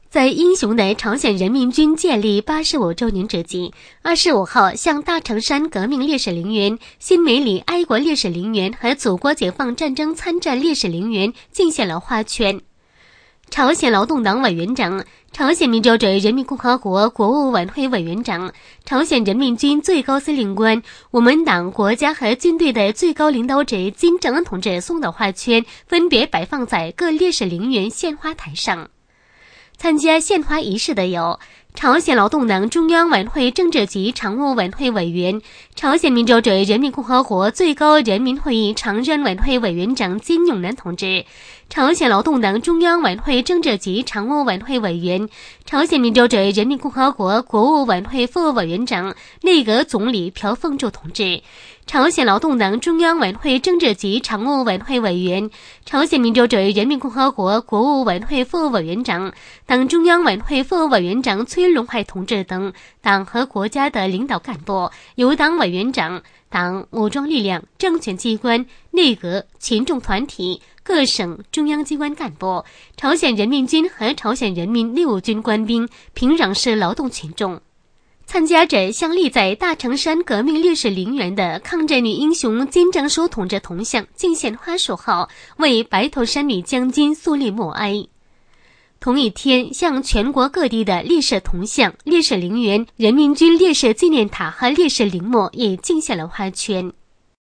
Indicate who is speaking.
Speaker 1: 在英雄的朝鲜人民军建立85周年之际，25号向大城山革命烈士陵园、新梅里爱国烈士陵园和祖国解放战争参战烈士陵园敬献了花圈。朝鲜劳动党委员长、朝鲜民主主义人民共和国国务委员会委员长、朝鲜人民军最高司令官、我们党国家和军队的最高领导者金正恩同志送的花圈分别摆放在各烈士陵园献花台上。参加献花仪式的有朝鲜劳动党中央委员会政治局常务委员会委员、朝鲜民主主义人民共和国最高人民会议常任委员会委员长金永南同志，朝鲜劳动党中央委员会政治局常务委员会委员、朝鲜民主主义人民共和国国务委员会副委员长、内阁总理朴凤柱同志，朝鲜劳动党中央委员会政治局常务委员会委员、朝鲜民主主义人民共和国国务委员会副委员长、党中央委员会副委员长崔龙海同志等党和国家的领导干部、有党委员长、党、武装力量、政权机关、内阁、群众团体、各省中央机关干部、朝鲜人民军和朝鲜人民陆军官兵、平壤市劳动群众。参加者向立在大城山革命烈士陵园的抗战女英雄金正淑同志铜像敬献花束后，为白头山女将军肃立默哀。同一天，向全国各地的烈士铜像、烈士陵园、人民军烈士纪念塔和烈士陵墓也敬献了花圈。